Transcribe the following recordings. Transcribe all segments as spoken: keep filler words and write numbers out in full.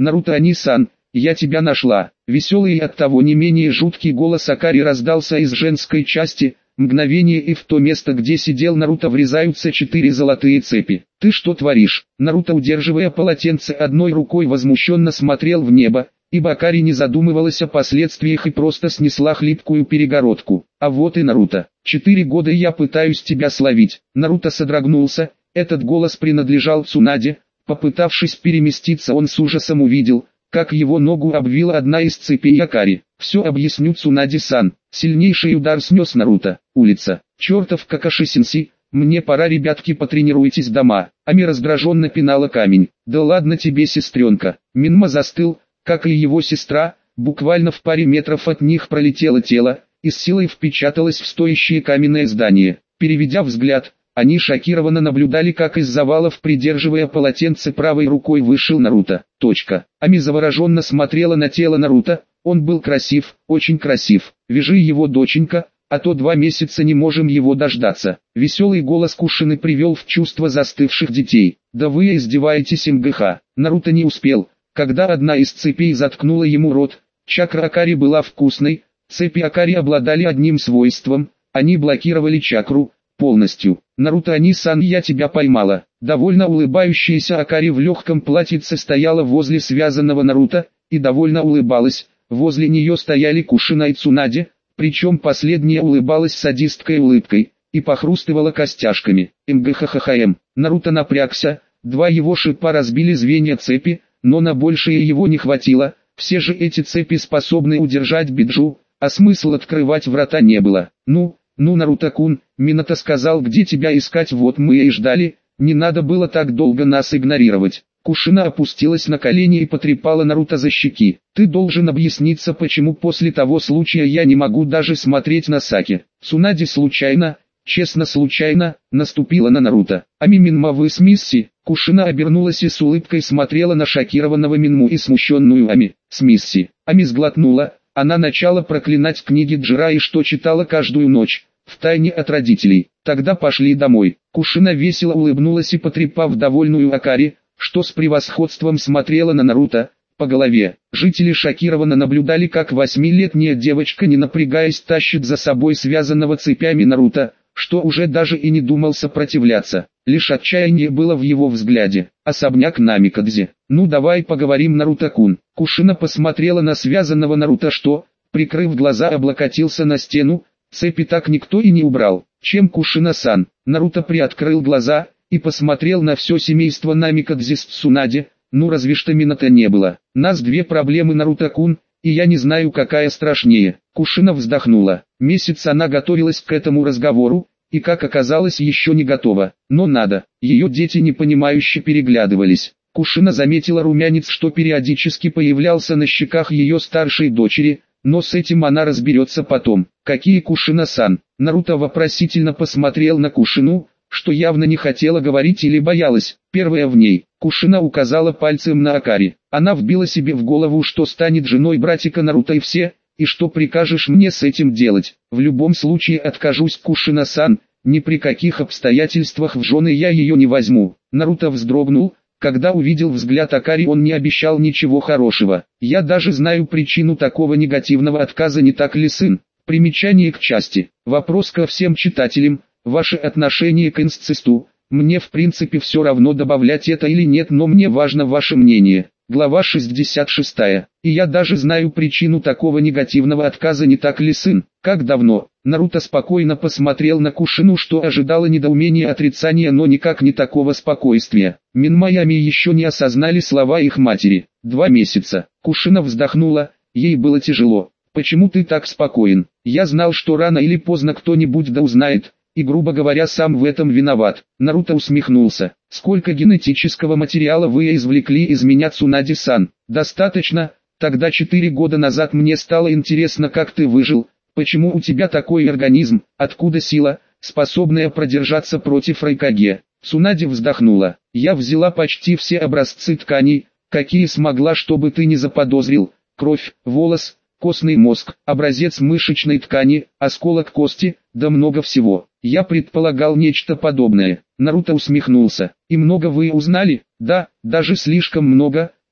Наруто Ани-сан, я тебя нашла. Веселый и оттого не менее жуткий голос Акари раздался из женской части. Мгновение, и в то место, где сидел Наруто, врезаются четыре золотые цепи. «Ты что творишь?» Наруто, удерживая полотенце одной рукой, возмущенно смотрел в небо, ибо Акари не задумывалась о последствиях и просто снесла хлипкую перегородку. «А вот и Наруто. Четыре года я пытаюсь тебя словить». Наруто содрогнулся, этот голос принадлежал Цунаде. Попытавшись переместиться, он с ужасом увидел, как его ногу обвила одна из цепей Акари. «Все объясню, Цунаде-сан». Сильнейший удар снес Наруто. Улица. «Чертов Какаши-сенси, мне пора, ребятки, потренируйтесь дома». Ами раздраженно пинала камень. «Да ладно тебе, сестренка». Минма застыл, как и его сестра, буквально в паре метров от них пролетело тело, и с силой впечаталось в стоящее каменное здание. Переведя взгляд, они шокированно наблюдали, как из завалов, придерживая полотенце правой рукой, вышел Наруто. Точка. Ами завороженно смотрела на тело Наруто. Он был красив, очень красив. «Вяжи его, доченька, а то два месяца не можем его дождаться». Веселый голос Кушины привел в чувство застывших детей. «Да вы издеваетесь, МГХ». Наруто не успел, когда одна из цепей заткнула ему рот. Чакра Акари была вкусной. Цепи Акари обладали одним свойством, они блокировали чакру полностью. «Наруто Ани-сан, я тебя поймала». Довольно улыбающаяся Акари в легком платьице стояла возле связанного Наруто и довольно улыбалась. Возле нее стояли Кушина и Цунаде, причем последняя улыбалась садистской улыбкой и похрустывала костяшками. МГХХХМ. Наруто напрягся, два его шипа разбили звенья цепи, но на большее его не хватило. Все же эти цепи способны удержать Биджу, а смысла открывать врата не было. «Ну, ну, Наруто-кун, Минато сказал, где тебя искать, вот мы и ждали, не надо было так долго нас игнорировать». Кушина опустилась на колени и потрепала Наруто за щеки. «Ты должен объясниться, почему после того случая я не могу даже смотреть на Саки». Цунаде случайно, честно случайно, наступила на Наруто. «Ами Минма, вы с Мисси?» Кушина обернулась и с улыбкой смотрела на шокированного Минму и смущенную Ами. «С Мисси». Ами сглотнула, она начала проклинать книги Джира и что читала каждую ночь, втайне от родителей. «Тогда пошли домой». Кушина весело улыбнулась и, потрепав довольную Акари, что с превосходством смотрела на Наруто, по голове. Жители шокированно наблюдали, как восьмилетняя девочка, не напрягаясь, тащит за собой связанного цепями Наруто, что уже даже и не думал сопротивляться. Лишь отчаяние было в его взгляде. Особняк Намикадзе. «Ну давай поговорим, Наруто-кун». Кушина посмотрела на связанного Наруто, что, прикрыв глаза, облокотился на стену. Цепи так никто и не убрал. «Чем Кушина-сан?» Наруто приоткрыл глаза и посмотрел на все семейство Намикадзе с Цунаде. «Ну разве что Минато не было. Нас две проблемы, Наруто-кун, и я не знаю, какая страшнее». Кушина вздохнула. Месяц она готовилась к этому разговору, и, как оказалось, еще не готова. Но надо. Ее дети непонимающе переглядывались. Кушина заметила румянец, что периодически появлялся на щеках ее старшей дочери, но с этим она разберется потом. «Какие Кушина-сан?» Наруто вопросительно посмотрел на Кушину, что явно не хотела говорить или боялась. Первая в ней. Кушина указала пальцем на Акари. Она вбила себе в голову, что станет женой братика Наруто и все, и что прикажешь мне с этим делать. В любом случае откажусь, Кушина-сан, ни при каких обстоятельствах в жены я ее не возьму. Наруто вздрогнул, когда увидел взгляд Акари, он не обещал ничего хорошего. Я даже знаю причину такого негативного отказа, не так ли, сын? Примечание к части. Вопрос ко всем читателям. Ваше отношение к инцесту, мне в принципе все равно, добавлять это или нет, но мне важно ваше мнение. Глава шестьдесят шесть. И я даже знаю причину такого негативного отказа, не так ли, сын? Как давно? Наруто спокойно посмотрел на Кушину, что ожидало недоумения, отрицания, но никак не такого спокойствия. Минма и Ами еще не осознали слова их матери. Два месяца. Кушина вздохнула, ей было тяжело. «Почему ты так спокоен? Я знал, что рано или поздно кто-нибудь да узнает. И, грубо говоря, сам в этом виноват». Наруто усмехнулся. «Сколько генетического материала вы извлекли из меня, Цунаде-сан?» «Достаточно. Тогда четыре года назад мне стало интересно, как ты выжил. Почему у тебя такой организм, откуда сила, способная продержаться против Райкаге?» Цунаде вздохнула. «Я взяла почти все образцы тканей, какие смогла, чтобы ты не заподозрил. Кровь, волос, костный мозг, образец мышечной ткани, осколок кости, да много всего. Я предполагал нечто подобное». Наруто усмехнулся. «И много вы узнали?» «Да, даже слишком много.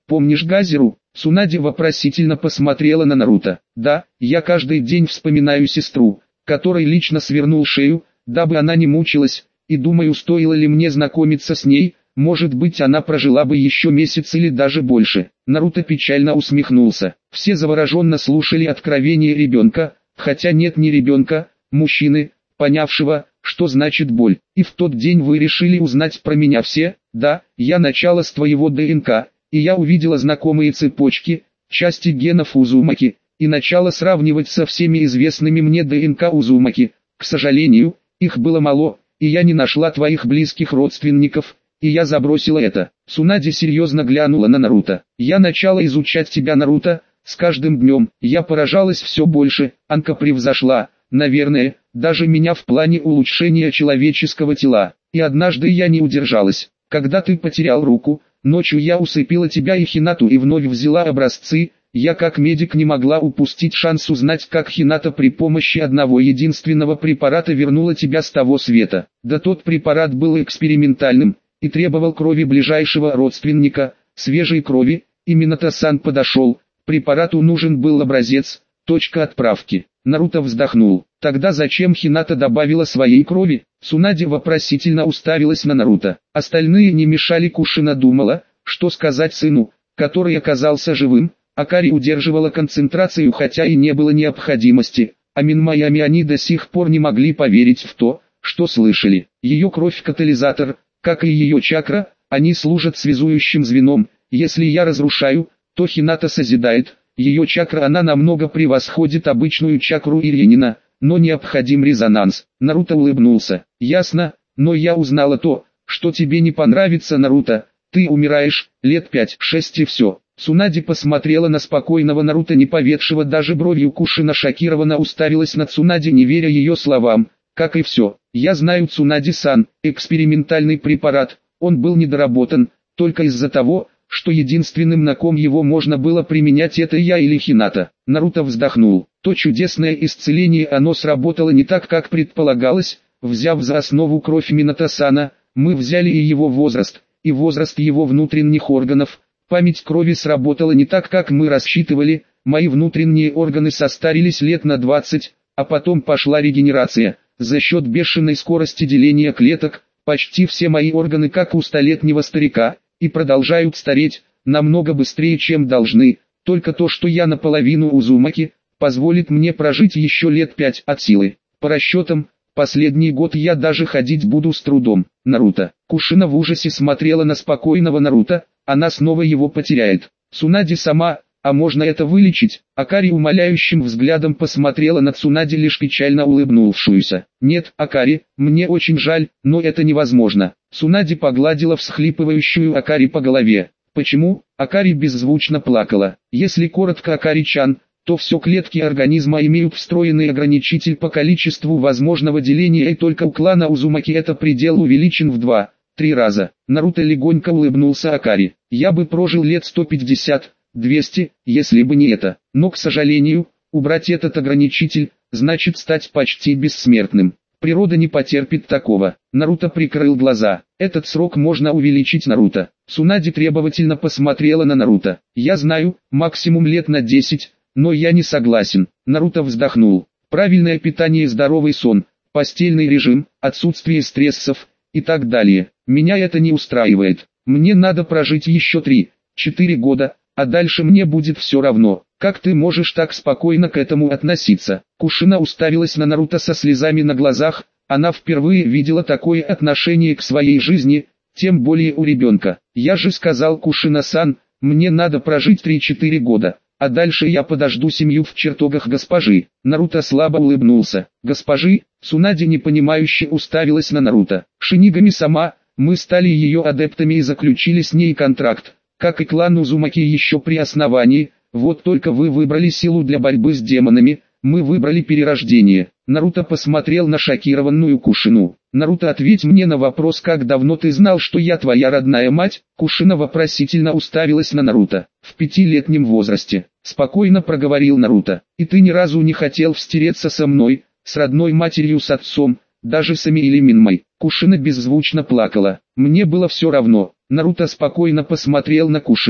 Помнишь Газеру? Цунаде вопросительно посмотрела на Наруто. Да, я каждый день вспоминаю сестру, которой лично свернул шею, дабы она не мучилась, и думаю, стоило ли мне знакомиться с ней, может быть она прожила бы еще месяц или даже больше. Наруто печально усмехнулся. Все завороженно слушали откровение ребенка, хотя нет не ребенка, мужчины, понявшего, что значит боль. И в тот день вы решили узнать про меня все? Да, я начало с твоего ДНК, и я увидела знакомые цепочки, части генов Узумаки, и начала сравнивать со всеми известными мне ДНК Узумаки. К сожалению, их было мало, и я не нашла твоих близких родственников, и я забросила это. Цунаде серьезно глянула на Наруто. Я начала изучать тебя, Наруто, с каждым днем, я поражалась все больше, Анка превзошла, наверное, даже меня в плане улучшения человеческого тела, и однажды я не удержалась. Когда ты потерял руку, ночью я усыпила тебя и Хинату и вновь взяла образцы. Я как медик не могла упустить шанс узнать, как Хината при помощи одного единственного препарата вернула тебя с того света. Да тот препарат был экспериментальным и требовал крови ближайшего родственника, свежей крови. Именно Тасан подошел, препарату нужен был образец, точка отправки. Наруто вздохнул. Тогда зачем Хината добавила своей крови? Цунаде вопросительно уставилась на Наруто. Остальные не мешали. Кушина думала, что сказать сыну, который оказался живым. Акари удерживала концентрацию, хотя и не было необходимости, а Минмаями они до сих пор не могли поверить в то, что слышали. Ее кровь катализатор, как и ее чакра, они служат связующим звеном. Если я разрушаю, то Хината созидает. Ее чакра она намного превосходит обычную чакру Иринина, но необходим резонанс. Наруто улыбнулся. Ясно, но я узнала то, что тебе не понравится, Наруто. Ты умираешь, лет пять-шесть и все. Цунаде посмотрела на спокойного Наруто, не поведшего даже бровью. Кушина шокированно уставилась на Цунаде, не веря ее словам. Как и все. Я знаю, Цунаде-сан, экспериментальный препарат, он был недоработан, только из-за того, что единственным, на ком его можно было применять, это я или Хината. Наруто вздохнул. То чудесное исцеление, оно сработало не так, как предполагалось. Взяв за основу кровь Минато-сана, мы взяли и его возраст, и возраст его внутренних органов. Память крови сработала не так, как мы рассчитывали. Мои внутренние органы состарились лет на двадцать, а потом пошла регенерация. За счет бешеной скорости деления клеток, почти все мои органы, как у столетнего старика, и продолжают стареть, намного быстрее, чем должны. Только то, что я наполовину Узумаки, позволит мне прожить еще лет пять от силы. По расчетам, последний год я даже ходить буду с трудом. Наруто. Кушина в ужасе смотрела на спокойного Наруто, она снова его потеряет. Цунаде сама, а можно это вылечить? Акари умоляющим взглядом посмотрела на Цунаде, лишь печально улыбнувшуюся. Нет, Акари, мне очень жаль, но это невозможно. Цунаде погладила всхлипывающую Акари по голове. Почему? Акари беззвучно плакала. Если коротко, Акари-чан, то все клетки организма имеют встроенный ограничитель по количеству возможного деления, и только у клана Узумаки это предел увеличен в два-три раза. Наруто легонько улыбнулся Акари. Я бы прожил лет сто пятьдесят, двести, если бы не это. Но, к сожалению, убрать этот ограничитель, значит стать почти бессмертным. Природа не потерпит такого. Наруто прикрыл глаза. Этот срок можно увеличить, Наруто. Цунаде требовательно посмотрела на Наруто. Я знаю, максимум лет на десять, но я не согласен. Наруто вздохнул. Правильное питание, здоровый сон, постельный режим, отсутствие стрессов и так далее. Меня это не устраивает. Мне надо прожить еще три-четыре года, а дальше мне будет все равно. Как ты можешь так спокойно к этому относиться? Кушина уставилась на Наруто со слезами на глазах. Она впервые видела такое отношение к своей жизни, тем более у ребенка. Я же сказал, Кушина-сан, мне надо прожить три-четыре года, а дальше я подожду семью в чертогах госпожи. Наруто слабо улыбнулся. Госпожи? Цунаде непонимающе уставилась на Наруто. Шинигами сама, мы стали ее адептами и заключили с ней контракт, как и клан Узумаки еще при основании. Вот только вы выбрали силу для борьбы с демонами, мы выбрали перерождение. Наруто посмотрел на шокированную Кушину. Наруто, ответь мне на вопрос, как давно ты знал, что я твоя родная мать? Кушина вопросительно уставилась на Наруто. В пятилетнем возрасте. Спокойно проговорил Наруто. И ты ни разу не хотел встереться со мной, с родной матерью, с отцом, даже с Ами или Минмой. Кушина беззвучно плакала. Мне было все равно. Наруто спокойно посмотрел на Кушину.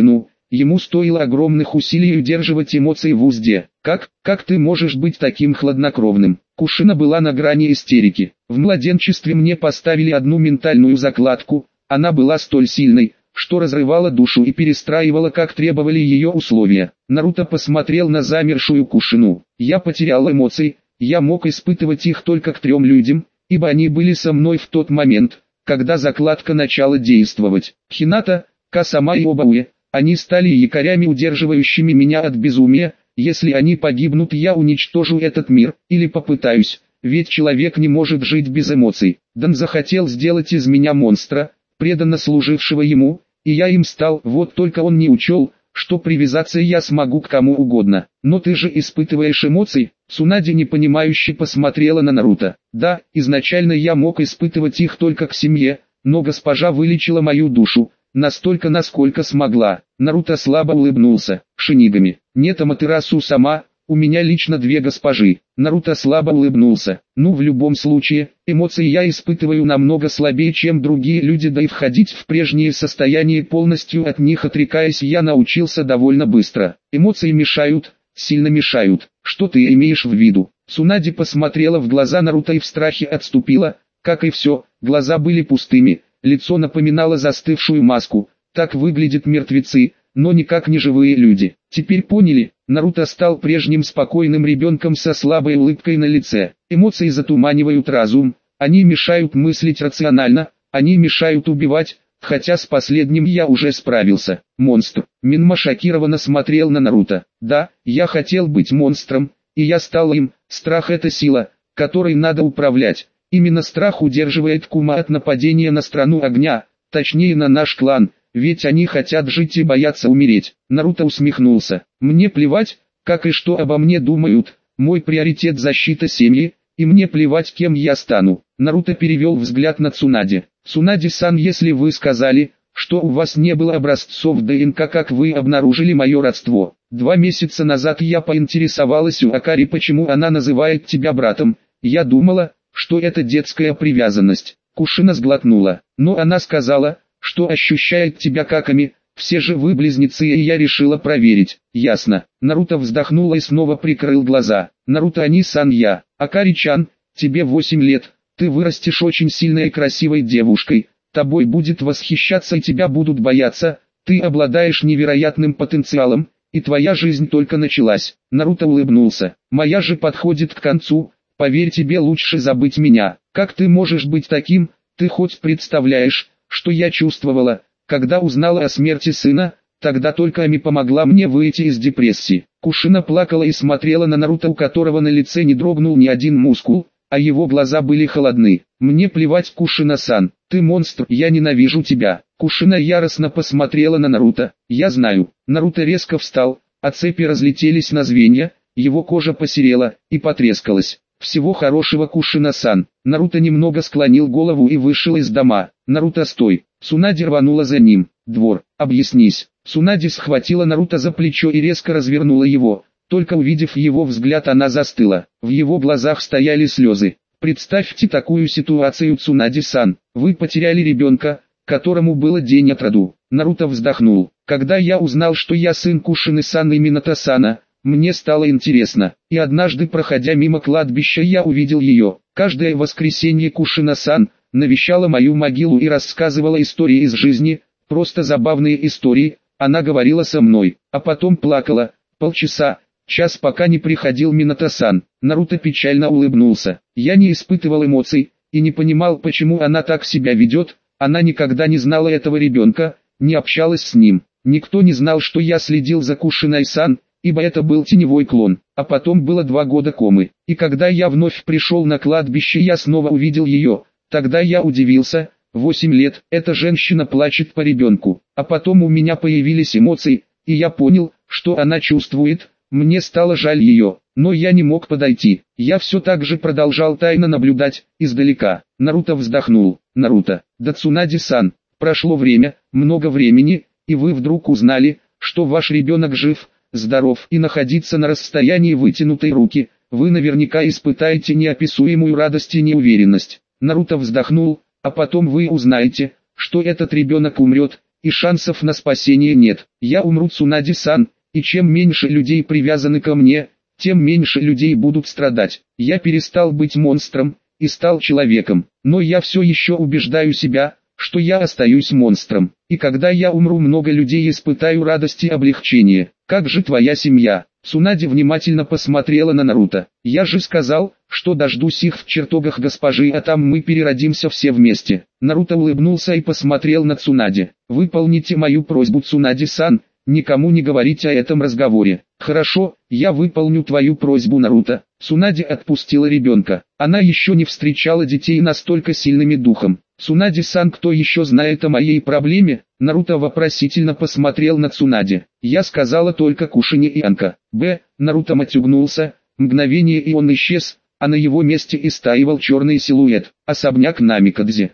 Ему стоило огромных усилий удерживать эмоции в узде. «Как, как ты можешь быть таким хладнокровным?» Кушина была на грани истерики. В младенчестве мне поставили одну ментальную закладку, она была столь сильной, что разрывала душу и перестраивала, как требовали ее условия. Наруто посмотрел на замершую Кушину. Я потерял эмоции, я мог испытывать их только к трем людям, ибо они были со мной в тот момент, когда закладка начала действовать. Хината, Касама и Обауэ, они стали якорями, удерживающими меня от безумия. Если они погибнут, я уничтожу этот мир, или попытаюсь, ведь человек не может жить без эмоций. Дан захотел сделать из меня монстра, преданно служившего ему, и я им стал, вот только он не учел, что привязаться я смогу к кому угодно. Но ты же испытываешь эмоции? Цунаде непонимающе посмотрела на Наруто. Да, изначально я мог испытывать их только к семье, но госпожа вылечила мою душу, настолько, насколько смогла. Наруто слабо улыбнулся. Шинигами. Нет, Аматерасу сама, у меня лично две госпожи. Наруто слабо улыбнулся. Ну, в любом случае, эмоции я испытываю намного слабее, чем другие люди, да и входить в прежнее состояние, полностью от них отрекаясь, я научился довольно быстро. Эмоции мешают, сильно мешают. Что ты имеешь в виду? Цунаде посмотрела в глаза Наруто и в страхе отступила. Как и все, глаза были пустыми, лицо напоминало застывшую маску. Так выглядят мертвецы, но никак не живые люди. Теперь поняли? Наруто стал прежним спокойным ребенком со слабой улыбкой на лице. Эмоции затуманивают разум, они мешают мыслить рационально, они мешают убивать, хотя с последним я уже справился. Монстр. Минма шокированно смотрел на Наруто. Да, я хотел быть монстром, и я стал им. Страх — это сила, которой надо управлять. Именно страх удерживает Кума от нападения на страну огня, точнее на наш клан. Ведь они хотят жить и боятся умереть. Наруто усмехнулся. Мне плевать, как и что обо мне думают. Мой приоритет — защита семьи, и мне плевать, кем я стану. Наруто перевел взгляд на Цунаде. Цунаде-сан, если вы сказали, что у вас не было образцов ДНК, как вы обнаружили мое родство? Два месяца назад я поинтересовалась у Акари, почему она называет тебя братом. Я думала, что это детская привязанность. Кушина сглотнула. Но она сказала, что ощущает тебя как Ами, все же вы близнецы, и я решила проверить. Ясно. Наруто вздохнул и снова прикрыл глаза. Наруто Ани-сан, я. Акари-чан, тебе восемь лет, ты вырастешь очень сильной и красивой девушкой, тобой будет восхищаться и тебя будут бояться, ты обладаешь невероятным потенциалом, и твоя жизнь только началась. Наруто улыбнулся. Моя же подходит к концу, поверь, тебе лучше забыть меня. Как ты можешь быть таким, ты хоть представляешь, что я чувствовала, когда узнала о смерти сына? Тогда только Ами помогла мне выйти из депрессии. Кушина плакала и смотрела на Наруто, у которого на лице не дрогнул ни один мускул, а его глаза были холодны. Мне плевать, Кушина-сан, ты монстр, я ненавижу тебя. Кушина яростно посмотрела на Наруто. Я знаю. Наруто резко встал, а цепи разлетелись на звенья, его кожа посерела и потрескалась. Всего хорошего, Кушина-сан. Наруто немного склонил голову и вышел из дома. Наруто, стой. Цунаде рванула за ним. Двор, объяснись. Цунаде схватила Наруто за плечо и резко развернула его. Только увидев его взгляд, она застыла. В его глазах стояли слезы. Представьте такую ситуацию, Цунаде-сан. Вы потеряли ребенка, которому было день от роду. Наруто вздохнул. Когда я узнал, что я сын Кушины-сан и Минато-сана, мне стало интересно, и однажды, проходя мимо кладбища, я увидел ее. Каждое воскресенье Кушина-сан навещала мою могилу и рассказывала истории из жизни, просто забавные истории. Она говорила со мной, а потом плакала, полчаса, час, пока не приходил Минато-сан. Наруто печально улыбнулся. Я не испытывал эмоций, и не понимал, почему она так себя ведет. Она никогда не знала этого ребенка, не общалась с ним. Никто не знал, что я следил за Кушиной-сан, ибо это был теневой клон. А потом было два года комы. И когда я вновь пришел на кладбище, я снова увидел ее. Тогда я удивился. Восемь лет, эта женщина плачет по ребенку. А потом у меня появились эмоции, и я понял, что она чувствует. Мне стало жаль ее, но я не мог подойти. Я все так же продолжал тайно наблюдать, издалека. Наруто вздохнул. Наруто, да Цунаде-сан, прошло время, много времени, и вы вдруг узнали, что ваш ребенок жив, здоров, и находиться на расстоянии вытянутой руки, вы наверняка испытаете неописуемую радость и неуверенность. Наруто вздохнул, а потом вы узнаете, что этот ребенок умрет, и шансов на спасение нет. Я умру, Цунади-сан, и чем меньше людей привязаны ко мне, тем меньше людей будут страдать. Я перестал быть монстром и стал человеком, но я все еще убеждаю себя, что я остаюсь монстром, и когда я умру, много людей испытаю радость и облегчение. Как же твоя семья? Цунади внимательно посмотрела на Наруто. Я же сказал, что дождусь их в чертогах госпожи, а там мы переродимся все вместе. Наруто улыбнулся и посмотрел на Цунади. Выполните мою просьбу, Цунади-сан, никому не говорите о этом разговоре. Хорошо, я выполню твою просьбу, Наруто. Цунади отпустила ребенка. Она еще не встречала детей настолько сильными духом. Цунади-сан, кто еще знает о моей проблеме? Наруто вопросительно посмотрел на Цунади. Я сказала только Кушини и Анка. Б. Наруто матюгнулся, мгновение и он исчез, а на его месте истаивал черный силуэт. Особняк Намикадзе.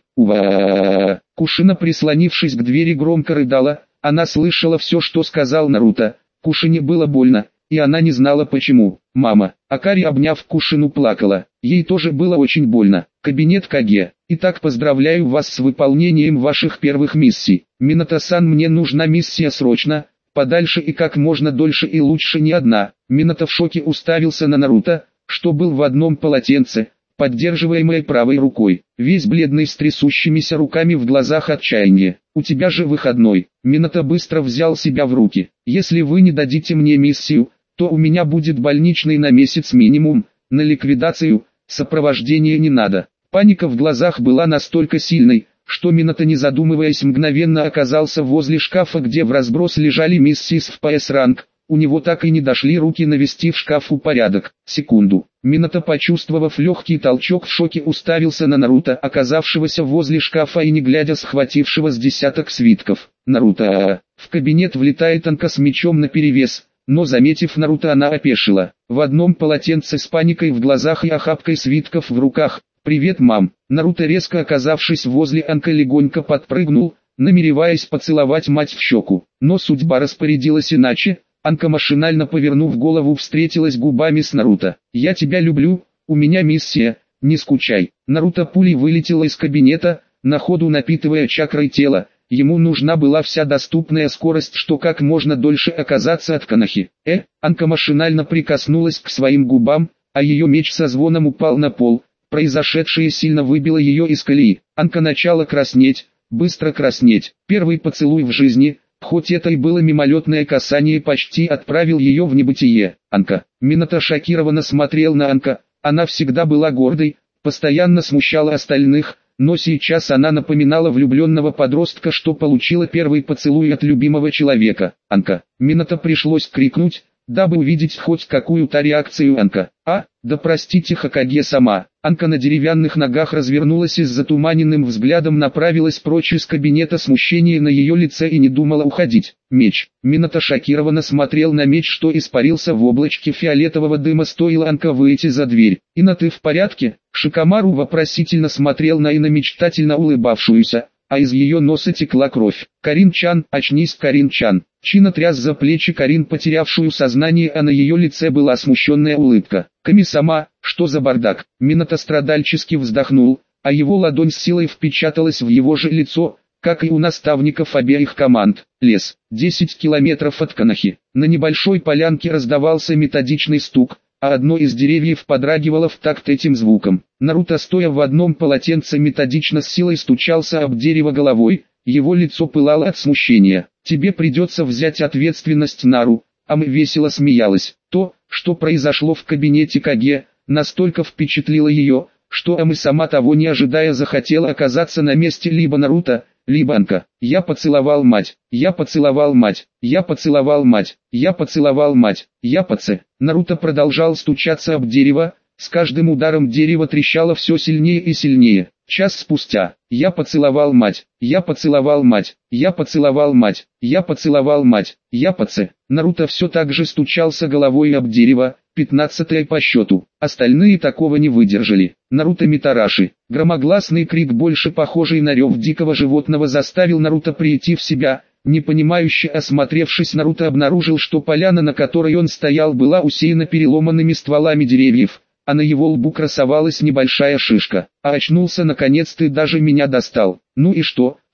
Ува. Кушина, прислонившись к двери, громко рыдала. Она слышала все, что сказал Наруто. Кушине было больно, и она не знала почему. Мама. Акари, обняв Кушину, плакала. Ей тоже было очень больно. Кабинет Каге. Итак, поздравляю вас с выполнением ваших первых миссий. Минато-сан, мне нужна миссия срочно, подальше и как можно дольше, и лучше не одна. Минато в шоке уставился на Наруто, что был в одном полотенце, поддерживаемой правой рукой, весь бледный, с трясущимися руками, в глазах отчаяние. У тебя же выходной. Минато быстро взял себя в руки. Если вы не дадите мне миссию, то у меня будет больничный на месяц минимум, на ликвидацию, сопровождения не надо. Паника в глазах была настолько сильной, что Минато, не задумываясь, мгновенно оказался возле шкафа, где в разброс лежали миссии с эф пи эс-ранг. У него так и не дошли руки навести в шкафу порядок. Секунду. Минато, почувствовав легкий толчок, в шоке уставился на Наруто, оказавшегося возле шкафа и не глядя схватившего с десяток свитков. Наруто. В кабинет влетает Анка с мечом наперевес, но, заметив Наруто, она опешила. В одном полотенце, с паникой в глазах и охапкой свитков в руках. «Привет, мам!» Наруто, резко оказавшись возле Анка, легонько подпрыгнул, намереваясь поцеловать мать в щеку. Но судьба распорядилась иначе. Анка, машинально повернув голову, встретилась губами с Наруто. «Я тебя люблю, у меня миссия, не скучай». Наруто пулей вылетел из кабинета, на ходу напитывая чакрой тело. Ему нужна была вся доступная скорость, что как можно дольше оказаться от Канахи. Э, Анка машинально прикоснулась к своим губам, а ее меч со звоном упал на пол. Произошедшее сильно выбило ее из колеи. Анка начала краснеть, быстро краснеть. Первый поцелуй в жизни, хоть это и было мимолетное касание, почти отправил ее в небытие. Анка. Минато шокированно смотрел на Анка. Она всегда была гордой, постоянно смущала остальных, но сейчас она напоминала влюбленного подростка, что получила первый поцелуй от любимого человека. Анка. Минато пришлось крикнуть, дабы увидеть хоть какую-то реакцию Анка. А, да простите, Хокаге сама. Анка на деревянных ногах развернулась и с затуманенным взглядом направилась прочь из кабинета, смущение на ее лице, и не думала уходить. Меч. Минато шокированно смотрел на меч, что испарился в облачке фиолетового дыма, стоило Анка выйти за дверь. «Ина, ты в порядке?» Шикомару вопросительно смотрел на Ина, мечтательно улыбавшуюся, а из ее носа текла кровь. «Карин-чан, очнись, Карин-чан!» Чина тряс за плечи Карин, потерявшую сознание, а на ее лице была смущенная улыбка. «Ками-сама, что за бардак?» Минато страдальчески вздохнул, а его ладонь с силой впечаталась в его же лицо, как и у наставников обеих команд. Лес. десять километров от Канахи. На небольшой полянке раздавался методичный стук, а одно из деревьев подрагивало в такт этим звуком. Наруто, стоя в одном полотенце, методично с силой стучался об дерево головой, его лицо пылало от смущения. «Тебе придется взять ответственность, Нару», а мы весело смеялась. То, что произошло в кабинете Каге, настолько впечатлило ее, что Ами, сама того не ожидая, захотела оказаться на месте либо Наруто, либо Анка. «Я поцеловал мать, я поцеловал мать, я поцеловал мать, я поцеловал мать, я поце». Наруто продолжал стучаться об дерево, с каждым ударом дерево трещало все сильнее и сильнее. Час спустя. «Я поцеловал мать, я поцеловал мать, я поцеловал мать, я поцеловал мать, я поце». Наруто все так же стучался головой об дерево, пятнадцатое по счету. Остальные такого не выдержали. Наруто Митараши. Громогласный крик, больше похожий на рев дикого животного, заставил Наруто прийти в себя. Непонимающе осмотревшись, Наруто обнаружил, что поляна, на которой он стоял, была усеяна переломанными стволами деревьев, а на его лбу красовалась небольшая шишка. А очнулся наконец-то и даже меня достал. «Ну и что?» —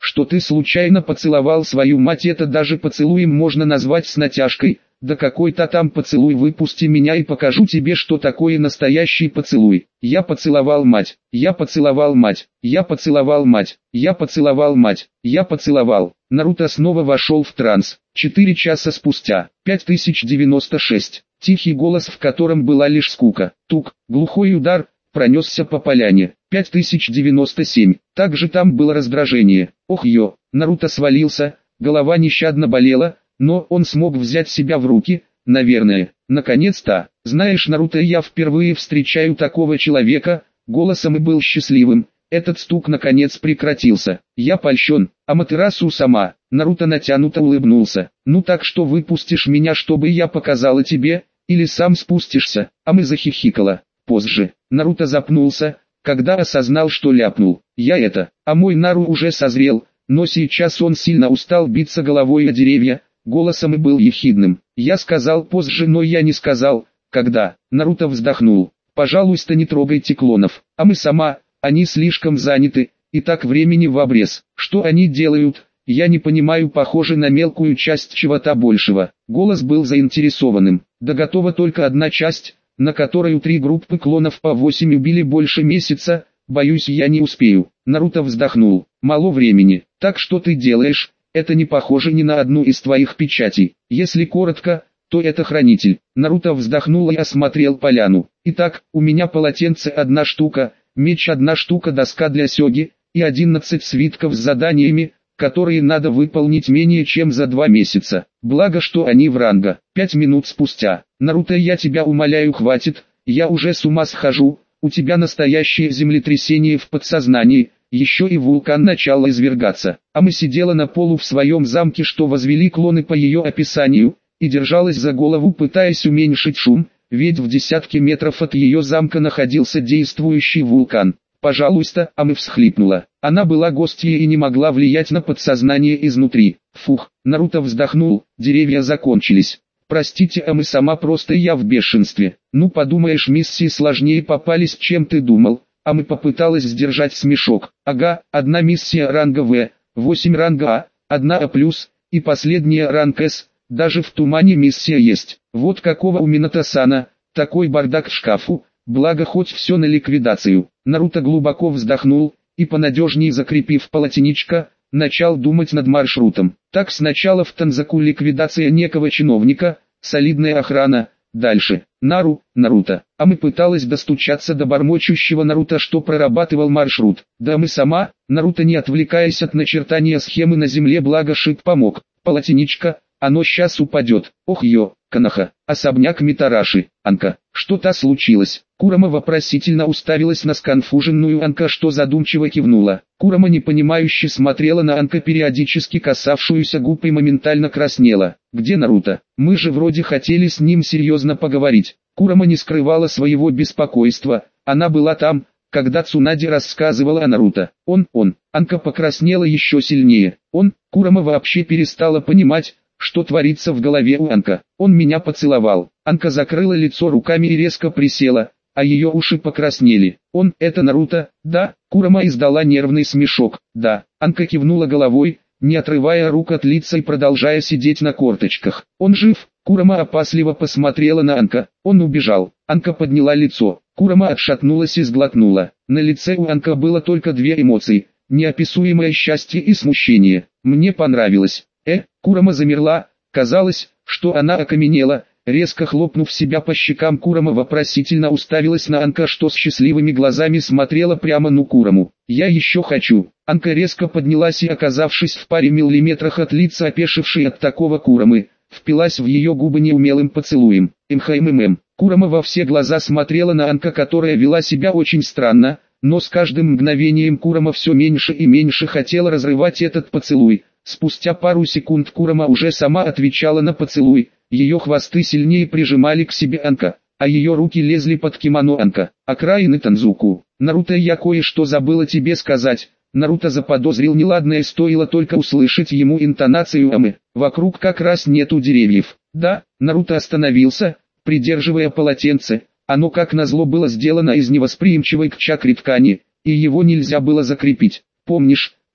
что ты случайно поцеловал свою мать, это даже поцелуем можно назвать с натяжкой. Да какой-то там поцелуй, выпусти меня и покажу тебе, что такое настоящий поцелуй. Я поцеловал мать, я поцеловал мать, я поцеловал мать, я поцеловал мать, я поцеловал. Наруто снова вошел в транс. Четыре часа спустя. пять тысяч девяносто шесть. Тихий голос, в котором была лишь скука. Тук, глухой удар, пронесся по поляне. пять тысяч девяносто семь. Также там было раздражение. Ох ё, Наруто свалился, голова нещадно болела, но он смог взять себя в руки, наверное. Наконец-то, знаешь, Наруто, я впервые встречаю такого человека, голосом и был счастливым. Этот стук наконец прекратился. Я польщен. Аматерасу сама. Наруто натянуто улыбнулся. Ну так что, выпустишь меня, чтобы я показала тебе, или сам спустишься? Ами захихикала. Позже. Наруто запнулся, когда осознал, что ляпнул. Я это. А мой Нару уже созрел, но сейчас он сильно устал биться головой о деревья. Голосом и был ехидным. Я сказал позже, но я не сказал, когда. Наруто вздохнул. Пожалуйста, не трогайте клонов. А мы сама, они слишком заняты, и так времени в обрез. Что они делают? Я не понимаю, похоже на мелкую часть чего-то большего. Голос был заинтересованным. Да готова только одна часть, на которую три группы клонов по восемь убили больше месяца. Боюсь, я не успею. Наруто вздохнул. Мало времени. Так что ты делаешь? Это не похоже ни на одну из твоих печатей. Если коротко, то это хранитель. Наруто вздохнул и осмотрел поляну. Итак, у меня полотенце одна штука, меч одна штука, доска для сёги, и одиннадцать свитков с заданиями, которые надо выполнить менее чем за два месяца. Благо, что они в ранга. Пять минут спустя. Наруто, я тебя умоляю, хватит, я уже с ума схожу, у тебя настоящее землетрясение в подсознании. Еще и вулкан начал извергаться. А мы сидела на полу в своем замке, что возвели клоны по ее описанию, и держалась за голову, пытаясь уменьшить шум, ведь в десятке метров от ее замка находился действующий вулкан. Пожалуйста, а мы всхлипнула. Она была гостьей и не могла влиять на подсознание изнутри. Фух, Наруто вздохнул, деревья закончились. Простите, а мы сама, просто я в бешенстве. Ну подумаешь, миссии сложнее попались, чем ты думал. А мы попыталась сдержать смешок. Ага, одна миссия ранга В, восемь ранга А, одна А+, и последняя ранг С, даже в тумане миссия есть. Вот какого у Минато-сана, такой бардак в шкафу, благо хоть все на ликвидацию. Наруто глубоко вздохнул, и понадежнее закрепив полотенечко, начал думать над маршрутом. Так сначала в Танзаку ликвидация некого чиновника, солидная охрана. Дальше. Нару, Наруто. А мы пыталась достучаться до бормочущего Наруто, что прорабатывал маршрут. Да мы сама, Наруто, не отвлекаясь от начертания схемы на земле, благо Шит помог. Полотенечко, оно сейчас упадет. Ох ё, Канаха. Особняк Митараши. Анка. Что-то случилось. Курама вопросительно уставилась на сконфуженную Анка, что задумчиво кивнула. Курама непонимающе смотрела на Анка, периодически касавшуюся губ, и моментально краснела. Где Наруто? Мы же вроде хотели с ним серьезно поговорить. Курама не скрывала своего беспокойства. Она была там, когда Цунаде рассказывала о Наруто. Он, он. Анка покраснела еще сильнее. Он, Курама вообще перестала понимать, что творится в голове у Анка. Он меня поцеловал. Анка закрыла лицо руками и резко присела, а ее уши покраснели. Он, это Наруто? Да. Курама издала нервный смешок. Да. Анка кивнула головой, не отрывая рук от лица и продолжая сидеть на корточках. Он жив? Курама опасливо посмотрела на Анка. Он убежал. Анка подняла лицо. Курама отшатнулась и сглотнула. На лице у Анка было только две эмоции: неописуемое счастье и смущение. Мне понравилось. Э, Курама замерла, казалось, что она окаменела. Резко хлопнув себя по щекам, Курама вопросительно уставилась на Анка, что с счастливыми глазами смотрела прямо на Кураму. «Я еще хочу». Анка резко поднялась и, оказавшись в паре миллиметрах от лица опешившей от такого Курамы, впилась в ее губы неумелым поцелуем. Мхммм. Курама во все глаза смотрела на Анка, которая вела себя очень странно, но с каждым мгновением Курама все меньше и меньше хотела разрывать этот поцелуй. Спустя пару секунд Курама уже сама отвечала на поцелуй. Ее хвосты сильнее прижимали к себе Анка, а ее руки лезли под кимоно Анка. Окраины Танзуку. Наруто, я кое-что забыла тебе сказать. Наруто заподозрил неладное, стоило только услышать ему интонацию Амы. Вокруг как раз нету деревьев. Да, Наруто остановился, придерживая полотенце. Оно как назло было сделано из невосприимчивой к чакре ткани, и его нельзя было закрепить. Помнишь,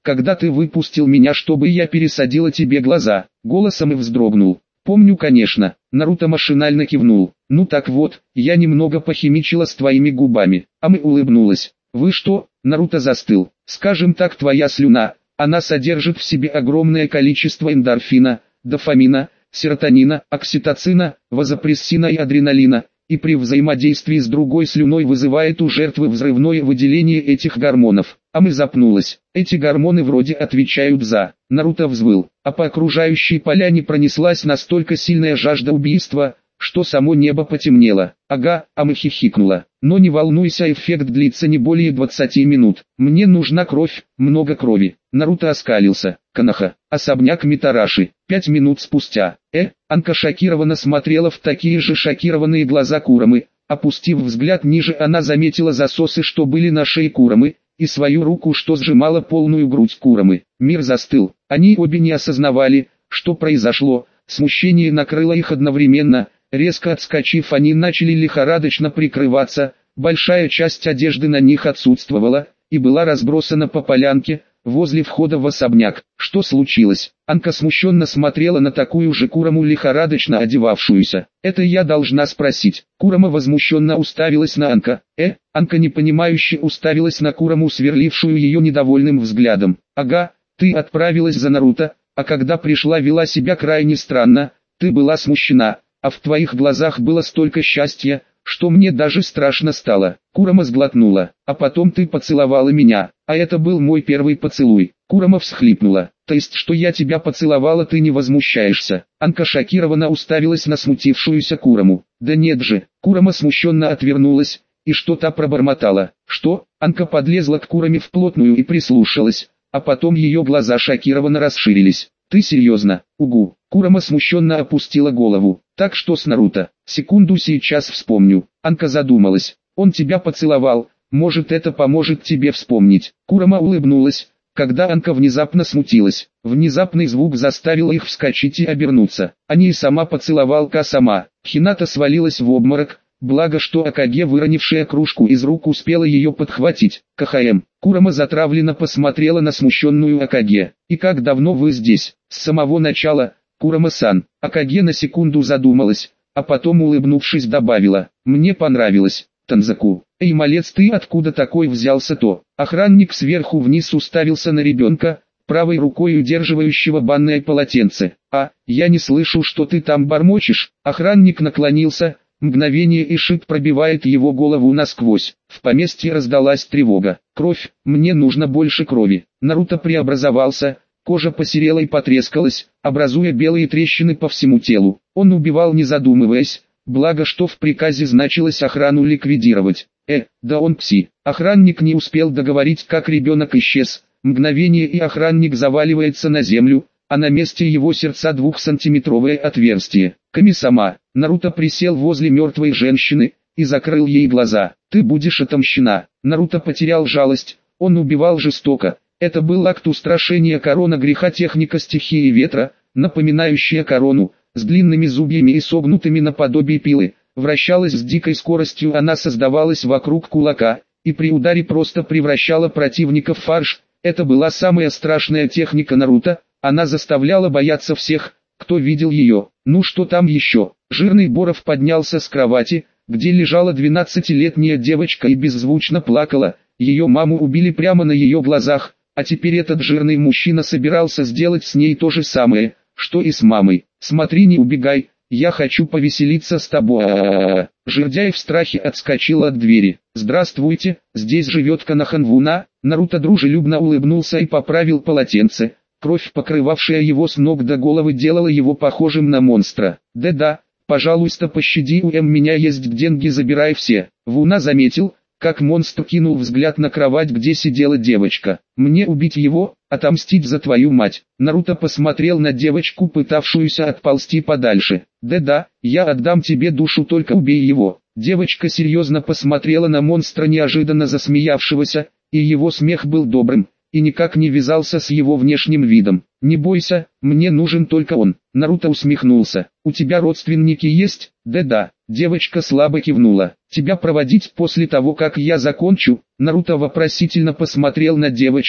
когда ты выпустил меня, чтобы я пересадила тебе глаза. Голосом и вздрогнул. Помню, конечно. Наруто машинально кивнул. Ну так вот, я немного похимичила с твоими губами. Ами улыбнулась. Вы что? Наруто застыл. Скажем так, твоя слюна, она содержит в себе огромное количество эндорфина, дофамина, серотонина, окситоцина, вазопрессина и адреналина, и при взаимодействии с другой слюной вызывает у жертвы взрывное выделение этих гормонов. Ами запнулась. Эти гормоны вроде отвечают за... Наруто взвыл, а по окружающей поляне пронеслась настолько сильная жажда убийства, что само небо потемнело. Ага, Ами хихикнула. Но не волнуйся, эффект длится не более двадцати минут. Мне нужна кровь, много крови. Наруто оскалился. Коноха. Особняк Митараши. Пять минут спустя. Э, Анка шокированно смотрела в такие же шокированные глаза Курамы. Опустив взгляд ниже, она заметила засосы, что были на шее Курамы, и свою руку, что сжимала полную грудь Курамы. Мир застыл. Они обе не осознавали, что произошло. Смущение накрыло их одновременно. Резко отскочив, они начали лихорадочно прикрываться. Большая часть одежды на них отсутствовала и была разбросана по полянке возле входа в особняк. Что случилось? Анка смущенно смотрела на такую же Кураму, лихорадочно одевавшуюся. Это я должна спросить. Курама возмущенно уставилась на Анка. Э, Анка непонимающе уставилась на Кураму, сверлившую ее недовольным взглядом. Ага, ты отправилась за Наруто, а когда пришла, вела себя крайне странно. Ты была смущена, а в твоих глазах было столько счастья, что мне даже страшно стало. Курама сглотнула. А потом ты поцеловала меня, а это был мой первый поцелуй. Курама всхлипнула. То есть, что я тебя поцеловала, ты не возмущаешься? Анка шокированно уставилась на смутившуюся Кураму. Да нет же. Курама смущенно отвернулась и что-то пробормотала. Что? Анка подлезла к Кураме вплотную и прислушалась, а потом ее глаза шокированно расширились. Ты серьезно? Угу. Курама смущенно опустила голову. Так что с Наруто? Секунду, сейчас вспомню. Анка задумалась. Он тебя поцеловал, может, это поможет тебе вспомнить. Курама улыбнулась, когда Анка внезапно смутилась. Внезапный звук заставил их вскочить и обернуться. Они и сама поцеловалка сама. Хината свалилась в обморок, благо что Акаге, выронившая кружку из рук, успела ее подхватить. КХМ. Курама затравленно посмотрела на смущенную Акаге. И как давно вы здесь? С самого начала, Курама-сан. Акаге на секунду задумалась, а потом, улыбнувшись, добавила. Мне понравилось. Танзаку. Эй, малец, ты откуда такой взялся-то? Охранник сверху вниз уставился на ребенка, правой рукой удерживающего банное полотенце. А, я не слышу, что ты там бормочешь. Охранник наклонился, мгновение, и шип пробивает его голову насквозь. В поместье раздалась тревога. Кровь, мне нужно больше крови. Наруто преобразовался, кожа посерела и потрескалась, образуя белые трещины по всему телу. Он убивал не задумываясь, благо что в приказе значилось охрану ликвидировать. Э, да он пси. Охранник не успел договорить, как ребенок исчез. Мгновение, и охранник заваливается на землю, а на месте его сердца двухсантиметровое отверстие. Ками-сама. Наруто присел возле мертвой женщины и закрыл ей глаза. Ты будешь отомщена. Наруто потерял жалость, он убивал жестоко. Это был акт устрашения. Корона греха, техника стихии ветра, напоминающая корону, с длинными зубьями и согнутыми наподобие пилы, вращалась с дикой скоростью. Она создавалась вокруг кулака, и при ударе просто превращала противника в фарш. Это была самая страшная техника Наруто, она заставляла бояться всех, кто видел ее. Ну что там еще? Жирный Боров поднялся с кровати, где лежала двенадцатилетняя девочка, и беззвучно плакала. Ее маму убили прямо на ее глазах, а теперь этот жирный мужчина собирался сделать с ней то же самое, что и с мамой. Смотри, не убегай, я хочу повеселиться с тобой. А-а-а. Жердяй в страхе отскочил от двери. Здравствуйте, здесь живет Конохан Вуна. Наруто дружелюбно улыбнулся и поправил полотенце. Кровь, покрывавшая его с ног до головы, делала его похожим на монстра. Да-да, пожалуйста, пощади, у меня есть деньги, забирай все. Вуна заметил, как монстр кинул взгляд на кровать, где сидела девочка. Мне убить его, отомстить за твою мать. Наруто посмотрел на девочку, пытавшуюся отползти подальше. Да-да, я отдам тебе душу, только убей его. Девочка серьезно посмотрела на монстра, неожиданно засмеявшегося, и его смех был добрым, и никак не вязался с его внешним видом. Не бойся, мне нужен только он. Наруто усмехнулся. У тебя родственники есть? Да-да. Девочка слабо кивнула. Тебя проводить после того, как я закончу? Наруто вопросительно посмотрел на девочку,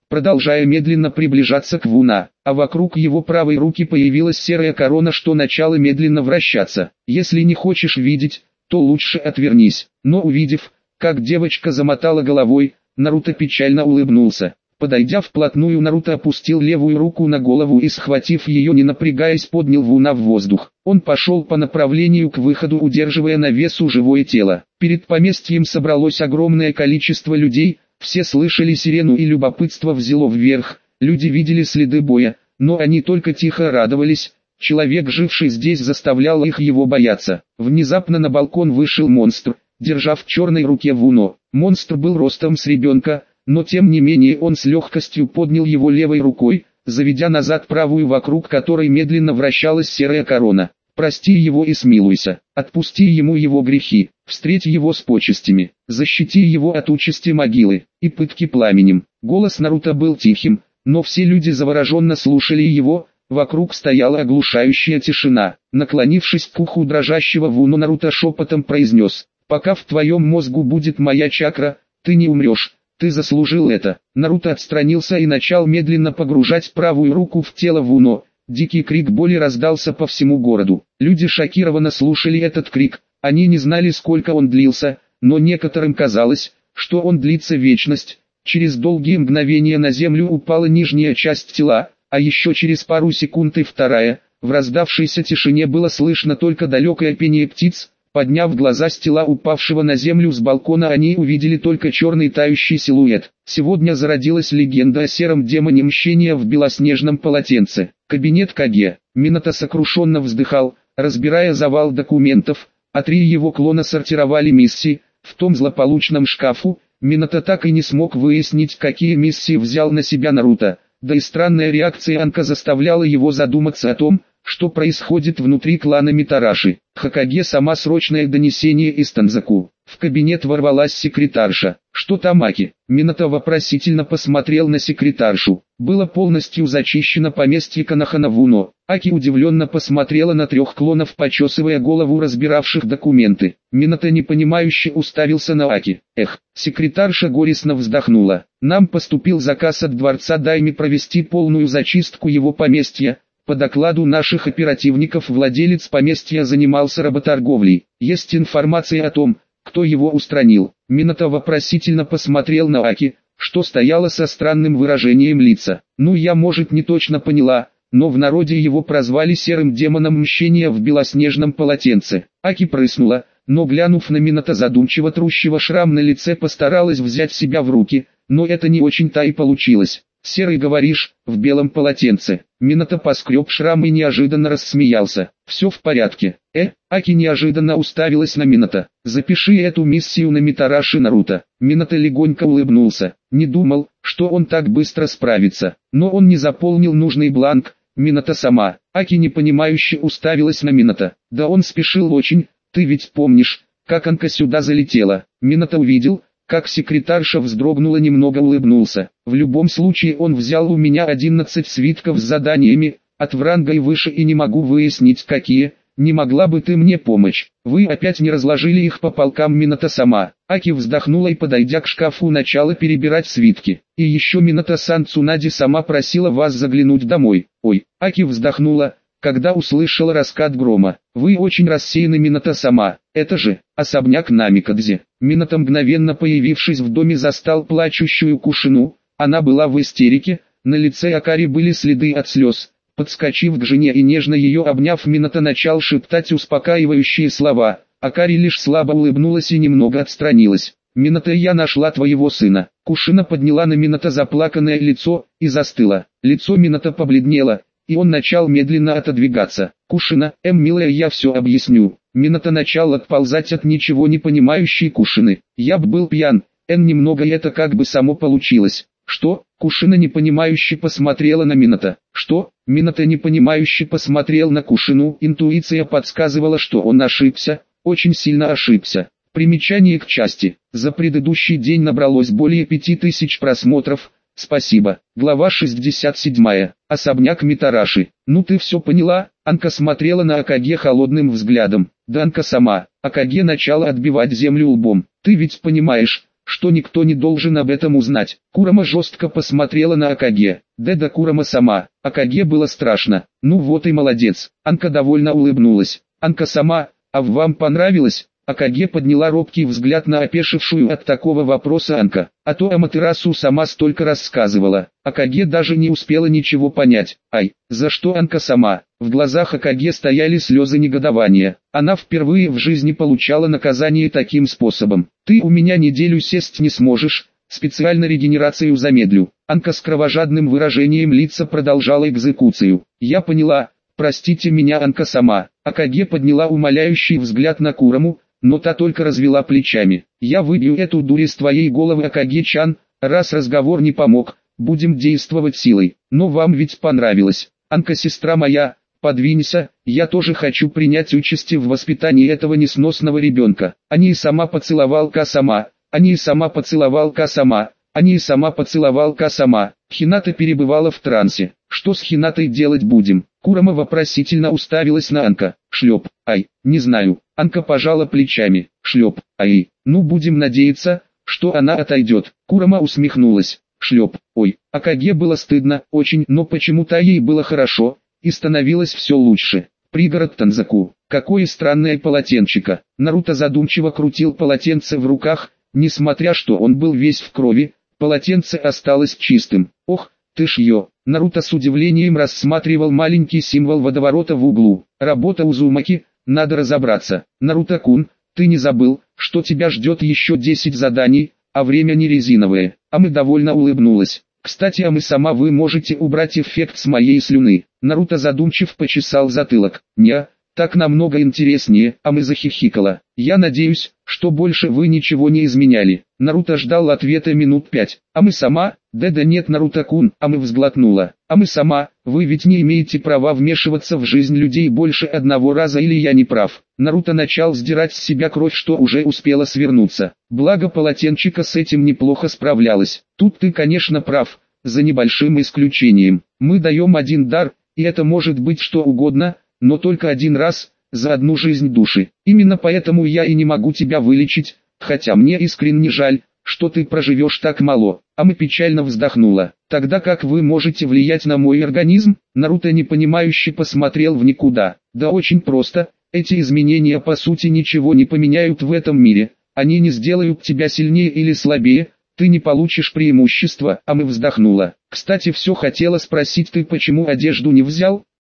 продолжая медленно приближаться к Вуна, а вокруг его правой руки появилась серая корона, что начала медленно вращаться. «Если не хочешь видеть, то лучше отвернись». Но увидев, как девочка замотала головой, Наруто печально улыбнулся. Подойдя вплотную, Наруто опустил левую руку на голову и, схватив ее, не напрягаясь, поднял Вуна в воздух. Он пошел по направлению к выходу, удерживая на весу живое тело. Перед поместьем собралось огромное количество людей, все слышали сирену и любопытство взяло вверх. Люди видели следы боя, но они только тихо радовались. Человек, живший здесь, заставлял их его бояться. Внезапно на балкон вышел монстр, держа в черной руке Вуно. Монстр был ростом с ребенка, но тем не менее он с легкостью поднял его левой рукой, заведя назад правую, вокруг которой медленно вращалась серая корона. «Прости его и смилуйся, отпусти ему его грехи, встреть его с почестями, защити его от участи могилы и пытки пламенем». Голос Наруто был тихим, но все люди завороженно слушали его. Вокруг стояла оглушающая тишина. Наклонившись к уху дрожащего Вуно, Наруто шепотом произнес: «Пока в твоем мозгу будет моя чакра, ты не умрешь, ты заслужил это». Наруто отстранился и начал медленно погружать правую руку в тело Вуно. Дикий крик боли раздался по всему городу. Люди шокированно слушали этот крик, они не знали, сколько он длился, но некоторым казалось, что он длится вечность. Через долгие мгновения на землю упала нижняя часть тела, а еще через пару секунд и вторая. В раздавшейся тишине было слышно только далекое пение птиц. Подняв глаза с тела упавшего на землю с балкона, они увидели только черный тающий силуэт. Сегодня зародилась легенда о сером демоне мщения в белоснежном полотенце. Кабинет Каге. Минато сокрушенно вздыхал, разбирая завал документов, а три его клона сортировали миссии. В том злополучном шкафу Минато так и не смог выяснить, какие миссии взял на себя Наруто. Да и странная реакция Анка заставляла его задуматься о том, что происходит внутри клана Митараши. Хокаге, сама срочное донесение из Танзаку. В кабинет ворвалась секретарша. «Что там, Аки?» Минато вопросительно посмотрел на секретаршу. Было полностью зачищено поместье Конохана Вуно. Аки удивленно посмотрела на трех клонов, почесывая голову разбиравших документы. Минато непонимающе уставился на Аки. «Эх!» Секретарша горестно вздохнула. «Нам поступил заказ от дворца Дайми провести полную зачистку его поместья. По докладу наших оперативников, владелец поместья занимался работорговлей. Есть информация о том, кто его устранил». Минато вопросительно посмотрел на Аки, что стояло со странным выражением лица. «Ну, я, может, не точно поняла, но в народе его прозвали серым демоном мщения в белоснежном полотенце». Аки прыснула, но, глянув на Минато задумчиво трущего шрам на лице, постаралась взять себя в руки, но это не очень-то и получилось. «Серый, говоришь, в белом полотенце?» Минато поскреб шрам и неожиданно рассмеялся. «Все в порядке». «Э?» Аки неожиданно уставилась на Минато. «Запиши эту миссию на Митараши Наруто». Минато легонько улыбнулся. Не думал, что он так быстро справится. Но он не заполнил нужный бланк. Минато сама. Аки непонимающе уставилась на Минато. «Да он спешил очень, ты ведь помнишь, как Анка сюда залетела». Минато увидел, как секретарша вздрогнула, немного улыбнулся. «В любом случае он взял у меня одиннадцать свитков с заданиями, от вранга и выше, и не могу выяснить какие. Не могла бы ты мне помочь? Вы опять не разложили их по полкам?» Минато сама. Аки вздохнула и, подойдя к шкафу, начала перебирать свитки. «И еще Минато-сан, Цунади сама просила вас заглянуть домой». «Ой!» Аки вздохнула, когда услышала раскат грома. «Вы очень рассеяны, Минато сама. Это же особняк Намикадзе». Минато, мгновенно появившись в доме, застал плачущую Кушину. Она была в истерике, на лице Акари были следы от слез. Подскочив к жене и нежно ее обняв, Минато начал шептать успокаивающие слова. Акари лишь слабо улыбнулась и немного отстранилась. «Минато, я нашла твоего сына». Кушина подняла на Минато заплаканное лицо и застыла. Лицо Минато побледнело, и он начал медленно отодвигаться. «Кушина, эм, милая, я все объясню». Минато начал отползать от ничего не понимающей Кушины. «Я б был пьян, эн, немного, и это как бы само получилось». «Что?» Кушина непонимающе посмотрела на Минато. «Что?» Минато непонимающе посмотрел на Кушину. Интуиция подсказывала, что он ошибся, очень сильно ошибся. Примечание к части. За предыдущий день набралось более пяти тысяч просмотров. Спасибо. Глава шестьдесят семь. Особняк Митараши. «Ну ты все поняла?» Анка смотрела на Акаге холодным взглядом. «Да, Анка сама». Акаге начала отбивать землю лбом. «Ты ведь понимаешь, что никто не должен об этом узнать. Курама жестко посмотрела на Акаге. Деда Курама сама. Акаге было страшно. Ну вот и молодец. Анка довольно улыбнулась. Анка сама, а вам понравилось? Акаге подняла робкий взгляд на опешившую от такого вопроса Анка. А то Аматерасу сама столько рассказывала. Акаге даже не успела ничего понять. Ай, за что Анка сама? В глазах Акаге стояли слезы негодования. Она впервые в жизни получала наказание таким способом. Ты у меня неделю сесть не сможешь, специально регенерацию замедлю. Анка с кровожадным выражением лица продолжала экзекуцию. Я поняла, простите меня, Анка сама. Акаге подняла умоляющий взгляд на Кураму, но та только развела плечами. Я выбью эту дурь из твоей головы, Акаге-чан, раз разговор не помог, будем действовать силой. Но вам ведь понравилось. Анка, сестра моя, подвинься, я тоже хочу принять участие в воспитании этого несносного ребенка. Они и сама поцеловалка сама, они и сама поцеловалка сама, они и сама поцеловалка сама. Хината перебывала в трансе. Что с Хинатой делать будем? Курама вопросительно уставилась на Анка. Шлеп, ай, не знаю. Анка пожала плечами. Шлеп, ай, ну будем надеяться, что она отойдет. Курама усмехнулась. Шлеп, ой, Акаге было стыдно, очень, но почему-то ей было хорошо, и становилось все лучше. Пригород Танзаку. Какое странное полотенчико. Наруто задумчиво крутил полотенце в руках, несмотря что он был весь в крови, полотенце осталось чистым. Ох, ты ж ё. Наруто с удивлением рассматривал маленький символ водоворота в углу. Работа Узумаки, надо разобраться. Наруто-кун, ты не забыл, что тебя ждет еще десять заданий, а время не резиновое. Амы довольно улыбнулась. Кстати, Амы сама, вы можете убрать эффект с моей слюны. Наруто задумчив почесал затылок. Не, так намного интереснее. Амы захихикала. Я надеюсь, что больше вы ничего не изменяли. Наруто ждал ответа минут пять. Амы сама, да-да нет, Наруто-кун, Амы взглотнула. Амы сама, вы ведь не имеете права вмешиваться в жизнь людей больше одного раза, или я не прав? Наруто начал сдирать с себя кровь, что уже успела свернуться. Благо полотенчика с этим неплохо справлялась. Тут ты, конечно, прав, за небольшим исключением. Мы даем один дар, и это может быть что угодно, но только один раз, за одну жизнь души. Именно поэтому я и не могу тебя вылечить, хотя мне искренне жаль, что ты проживешь так мало. Ама печально вздохнула. Тогда как вы можете влиять на мой организм? Наруто непонимающе посмотрел в никуда. Да очень просто, эти изменения по сути ничего не поменяют в этом мире. Они не сделают тебя сильнее или слабее, ты не получишь преимущества. Ама вздохнула. Кстати, все хотела спросить, ты почему одежду не взял?